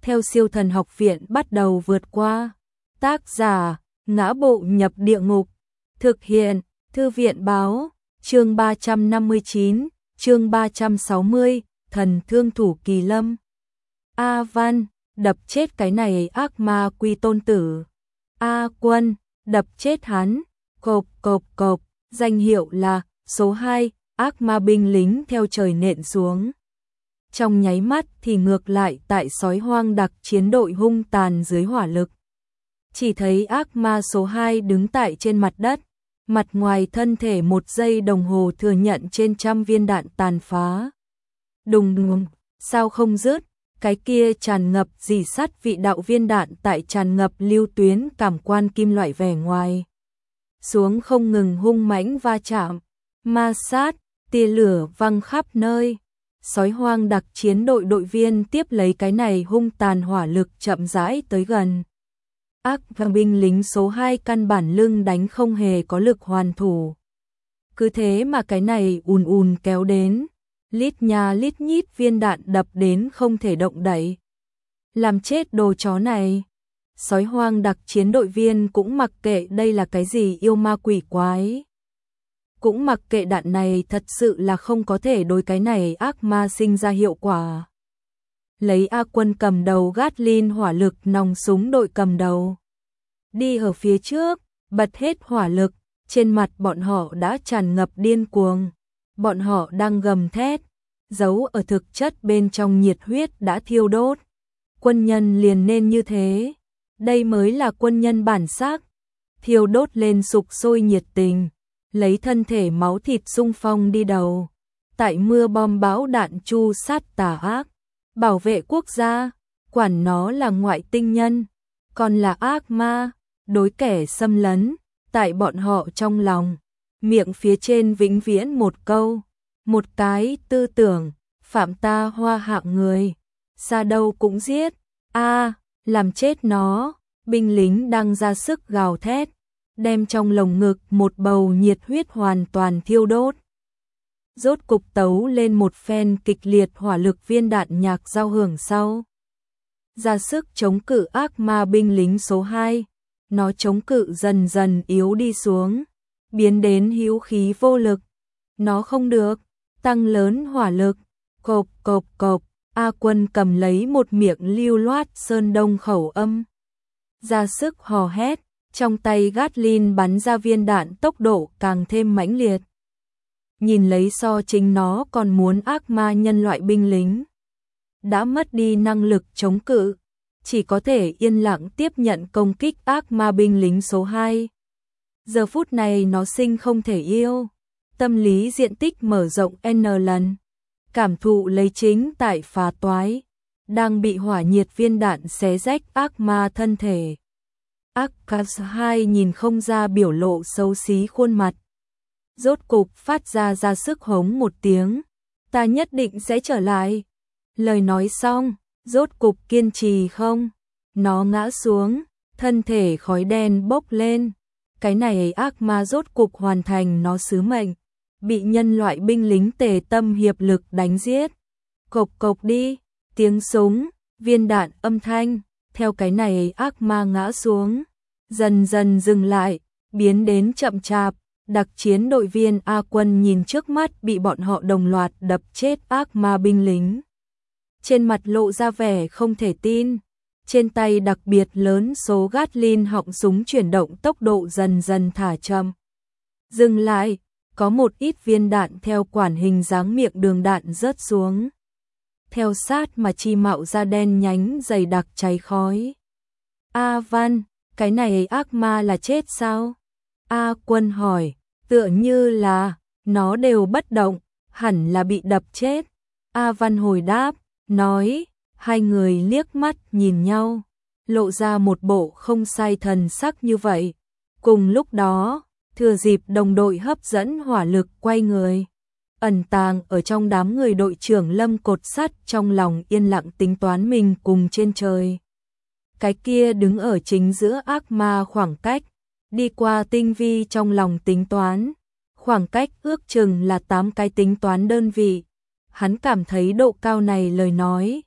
theo siêu thần học viện bắt đầu vượt qua. Tác giả, Ngã Bộ Nhập Địa Ngục. Thực hiện, Thư viện Báo. Chương 359, chương 360, Thần Thương Thủ Kỳ Lâm. A Văn, đập chết cái này ác ma quy tôn tử. A Quân, đập chết hắn. Cộp cộp cộp, danh hiệu là số 2, ác ma binh lính theo trời nện xuống. Trong nháy mắt thì ngược lại tại sói hoang đặc chiến đội hung tàn dưới hỏa lực. Chỉ thấy ác ma số 2 đứng tại trên mặt đất, mặt ngoài thân thể 1 giây đồng hồ thừa nhận trên trăm viên đạn tàn phá. Đùng đùng, sao không dứt, cái kia tràn ngập rỉ sắt vị đạo viên đạn tại tràn ngập lưu tuyến cảm quan kim loại vẻ ngoài. Xuống không ngừng hung mãnh va chạm, ma sát, tia lửa văng khắp nơi. Sói hoang đặc chiến đội đội viên tiếp lấy cái này hung tàn hỏa lực chậm rãi tới gần. Ác binh lính số 2 căn bản lưng đánh không hề có lực hoàn thủ. Cứ thế mà cái này ùn ùn kéo đến, lít nha lít nhít viên đạn đập đến không thể động đậy. Làm chết đồ chó này. Sói hoang đặc chiến đội viên cũng mặc kệ đây là cái gì yêu ma quỷ quái. Cũng mặc kệ đạn này thật sự là không có thể đối cái này ác ma sinh ra hiệu quả. Lấy A Quân cầm đầu Gatling hỏa lực nòng súng đội cầm đầu. Đi ở phía trước, bật hết hỏa lực, trên mặt bọn họ đã tràn ngập điên cuồng. Bọn họ đang gầm thét, giấu ở thực chất bên trong nhiệt huyết đã thiêu đốt. Quân nhân liền nên như thế. Đây mới là quân nhân bản sắc. Thiêu đốt lên sục sôi nhiệt tình. Lấy thân thể máu thịt xung phong đi đầu. Tại mưa bom bão đạn chu sát tà ác. Bảo vệ quốc gia. Quản nó là ngoại tinh nhân. Còn là ác ma. Đối kẻ xâm lấn. Tại bọn họ trong lòng. Miệng phía trên vĩnh viễn một câu. Một cái tư tưởng. Phạm ta hoa hạng người. Xa đâu cũng giết. Làm chết nó. Binh lính đang ra sức gào thét. Đem trong lồng ngực một bầu nhiệt huyết hoàn toàn thiêu đốt. Rốt cục tấu lên một phen kịch liệt hỏa lực viên đạn nhạc giao hưởng sau. Ra sức chống cự ác ma binh lính số 2. Nó chống cự dần dần yếu đi xuống. Biến đến hữu khí vô lực. Nó không được. Tăng lớn hỏa lực. Cộp cộp cộp. A Quân cầm lấy một miệng lưu loát sơn đông khẩu âm. Ra sức hò hét. Trong tay Gatling bắn ra viên đạn tốc độ càng thêm mãnh liệt. Nhìn lấy so chính nó còn muốn ác ma nhân loại binh lính. Đã mất đi năng lực chống cự. Chỉ có thể yên lặng tiếp nhận công kích ác ma binh lính số 2. Giờ phút này nó sinh không thể yêu. Tâm lý diện tích mở rộng N lần. Cảm thụ lấy chính tại phá toái. Đang bị hỏa nhiệt viên đạn xé rách ác ma thân thể. Ác Cas 2 nhìn không ra biểu lộ xấu xí khuôn mặt. Rốt cục phát ra sức hống một tiếng. Ta nhất định sẽ trở lại. Lời nói xong, rốt cục kiên trì không. Nó ngã xuống, thân thể khói đen bốc lên. Cái này ác ma rốt cục hoàn thành nó sứ mệnh. Bị nhân loại binh lính tề tâm hiệp lực đánh giết. Cộc cộc đi, tiếng súng, viên đạn âm thanh. Theo cái này ác ma ngã xuống, dần dần dừng lại, biến đến chậm chạp. Đặc chiến đội viên A Quân nhìn trước mắt bị bọn họ đồng loạt đập chết ác ma binh lính. Trên mặt lộ ra vẻ không thể tin. Trên tay đặc biệt lớn số Gatling họng súng chuyển động tốc độ dần dần thả chậm. Dừng lại, có một ít viên đạn theo quản hình dáng miệng đường đạn rớt xuống. Theo sát mà chi mạo ra đen nhánh dày đặc cháy khói. A Văn, cái này ác ma là chết sao? A Quân hỏi, tựa như là, nó đều bất động, hẳn là bị đập chết. A Văn hồi đáp, nói, hai người liếc mắt nhìn nhau, lộ ra một bộ không sai thần sắc như vậy. Cùng lúc đó, thừa dịp đồng đội hấp dẫn hỏa lực quay người. Ẩn tàng ở trong đám người đội trưởng Lâm cột sắt trong lòng yên lặng tính toán mình cùng trên trời. Cái kia đứng ở chính giữa ác ma khoảng cách, đi qua tinh vi trong lòng tính toán. Khoảng cách ước chừng là 8 cái tính toán đơn vị. Hắn cảm thấy độ cao này lời nói,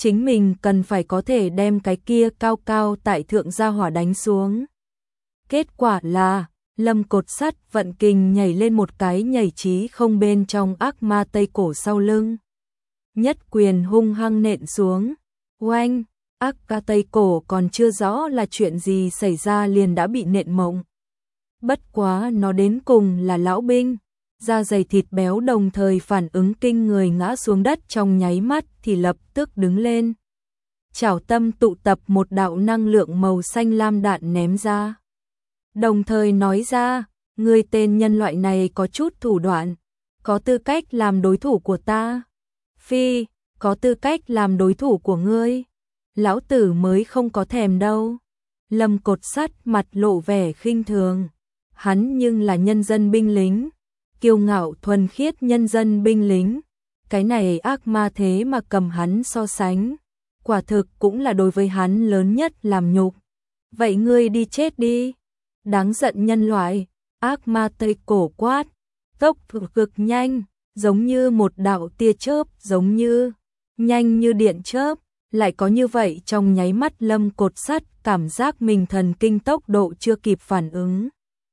chính mình cần phải có thể đem cái kia cao cao tại thượng gia hỏa đánh xuống. Kết quả là, Lâm Cột Sắt vận kình nhảy lên một cái nhảy trí không bên trong ác ma Tây Cổ sau lưng. Nhất quyền hung hăng nện xuống, oanh, ác ma Tây Cổ còn chưa rõ là chuyện gì xảy ra liền đã bị nện mộng. Bất quá nó đến cùng là lão binh, da dày thịt béo đồng thời phản ứng kinh người ngã xuống đất trong nháy mắt thì lập tức đứng lên. Chảo tâm tụ tập một đạo năng lượng màu xanh lam đạn ném ra. Đồng thời nói ra, người tên nhân loại này có chút thủ đoạn, có tư cách làm đối thủ của ta. Phi, có tư cách làm đối thủ của ngươi. Lão tử mới không có thèm đâu. Lâm Cột Sắt mặt lộ vẻ khinh thường. Hắn nhưng là nhân dân binh lính, kiêu ngạo thuần khiết nhân dân binh lính. Cái này ác ma thế mà cầm hắn so sánh. Quả thực cũng là đối với hắn lớn nhất làm nhục. Vậy ngươi đi chết đi. Đáng giận nhân loại, ác ma Tây Cổ quát, tốc cực nhanh, giống như một đạo tia chớp, giống như nhanh như điện chớp, lại có như vậy trong nháy mắt Lâm Cột Sắt cảm giác mình thần kinh tốc độ chưa kịp phản ứng.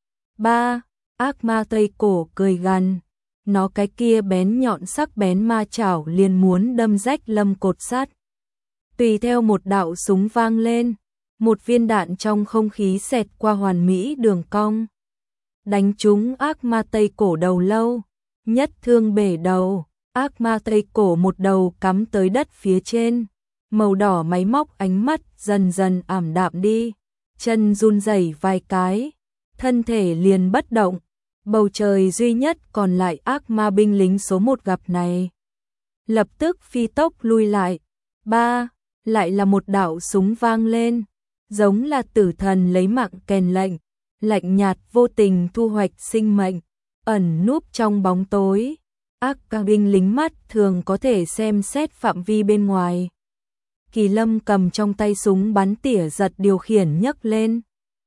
3. Ác ma Tây Cổ cười gằn, nó cái kia bén nhọn sắc bén ma chảo liền muốn đâm rách Lâm Cột Sắt. Tùy theo một đạo súng vang lên, một viên đạn trong không khí xẹt qua hoàn mỹ đường cong, đánh trúng ác ma Tây Cổ đầu lâu, nhất thương bể đầu, ác ma Tây Cổ một đầu cắm tới đất phía trên, màu đỏ máy móc ánh mắt dần dần ảm đạm đi, chân run rẩy vài cái, thân thể liền bất động, bầu trời duy nhất còn lại ác ma binh lính số 1 gặp này. Lập tức phi tốc lui lại. 3. Lại là một đạo súng vang lên, giống là tử thần lấy mạng kèn lệnh, lạnh nhạt vô tình thu hoạch sinh mệnh, ẩn núp trong bóng tối. Ác ca binh lính mắt thường có thể xem xét phạm vi bên ngoài. Kỳ Lâm cầm trong tay súng bắn tỉa giật điều khiển nhấc lên.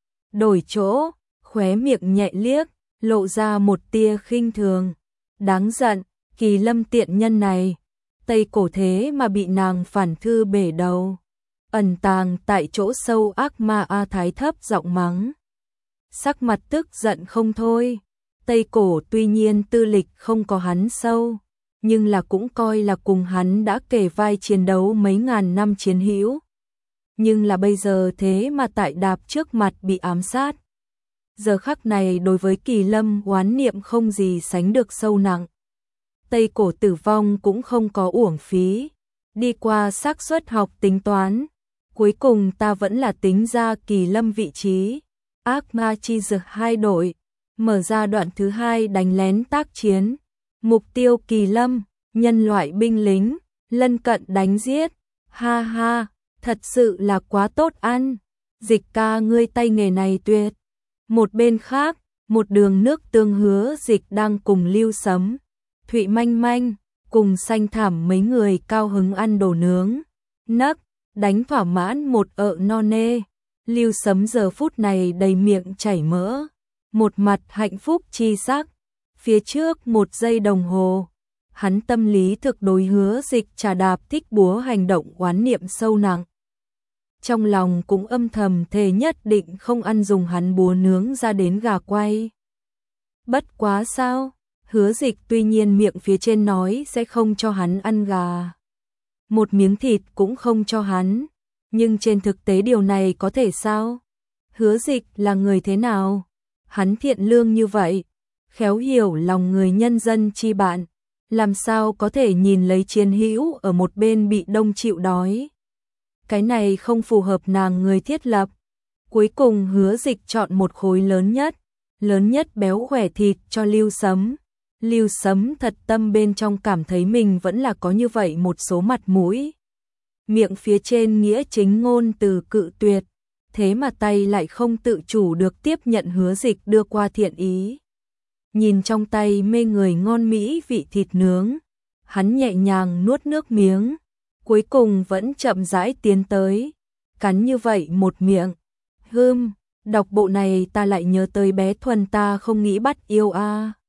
Đổi chỗ, khóe miệng nhẹ liếc, lộ ra một tia khinh thường. Đáng giận, Kỳ Lâm tiện nhân này. Tây Cổ thế mà bị nàng phản thư bể đầu. Ẩn tàng tại chỗ sâu ác ma A Thái thấp giọng mắng. Sắc mặt tức giận không thôi. Tây Cổ tuy nhiên tư lịch không có hắn sâu, nhưng là cũng coi là cùng hắn đã kể vai chiến đấu mấy ngàn năm chiến hữu. Nhưng là bây giờ thế mà tại đạp trước mặt bị ám sát. Giờ khắc này đối với Kỳ Lâm oán niệm không gì sánh được sâu nặng. Tây Cổ tử vong cũng không có uổng phí. Đi qua xác suất học tính toán, cuối cùng ta vẫn là tính ra Kỳ Lâm vị trí. Ác ma chi dược 2 đội, mở ra đoạn thứ 2 đánh lén tác chiến. Mục tiêu Kỳ Lâm, nhân loại binh lính, lân cận đánh giết. Ha ha, thật sự là quá tốt ăn. Dịch ca ngươi tay nghề này tuyệt. Một bên khác, một đường nước tương Hứa Dịch đang cùng Lưu Sấm, Thụy Manh Manh, cùng Xanh Thảm mấy người cao hứng ăn đồ nướng. Nấc, đánh thỏa mãn một ợ no nê. Lưu Sấm giờ phút này đầy miệng chảy mỡ, một mặt hạnh phúc chi sắc. Phía trước 1 giây đồng hồ, hắn tâm lý thực đối Hứa Dịch trà đạp thích búa hành động oán niệm sâu nặng. Trong lòng cũng âm thầm thề nhất định không ăn dùng hắn búa nướng ra đến gà quay. Bất quá sao, Hứa Dịch tuy nhiên miệng phía trên nói sẽ không cho hắn ăn gà, một miếng thịt cũng không cho hắn, nhưng trên thực tế điều này có thể sao? Hứa Dịch là người thế nào? Hắn thiện lương như vậy, khéo hiểu lòng người nhân dân chi bạn, làm sao có thể nhìn lấy chiến hữu ở một bên bị đông chịu đói? Cái này không phù hợp nàng người thiết lập. Cuối cùng Hứa Dịch chọn một khối lớn nhất béo khỏe thịt cho Lưu Sấm. Lưu Sấm thật tâm bên trong cảm thấy mình vẫn là có như vậy một số mặt mũi. Miệng phía trên nghĩa chính ngôn từ cự tuyệt, thế mà tay lại không tự chủ được tiếp nhận Hứa Dịch đưa qua thiện ý. Nhìn trong tay mê người ngon mỹ vị thịt nướng, hắn nhẹ nhàng nuốt nước miếng, cuối cùng vẫn chậm rãi tiến tới, cắn như vậy một miệng. Đọc bộ này ta lại nhớ tới bé Thuần ta không nghĩ bắt yêu a.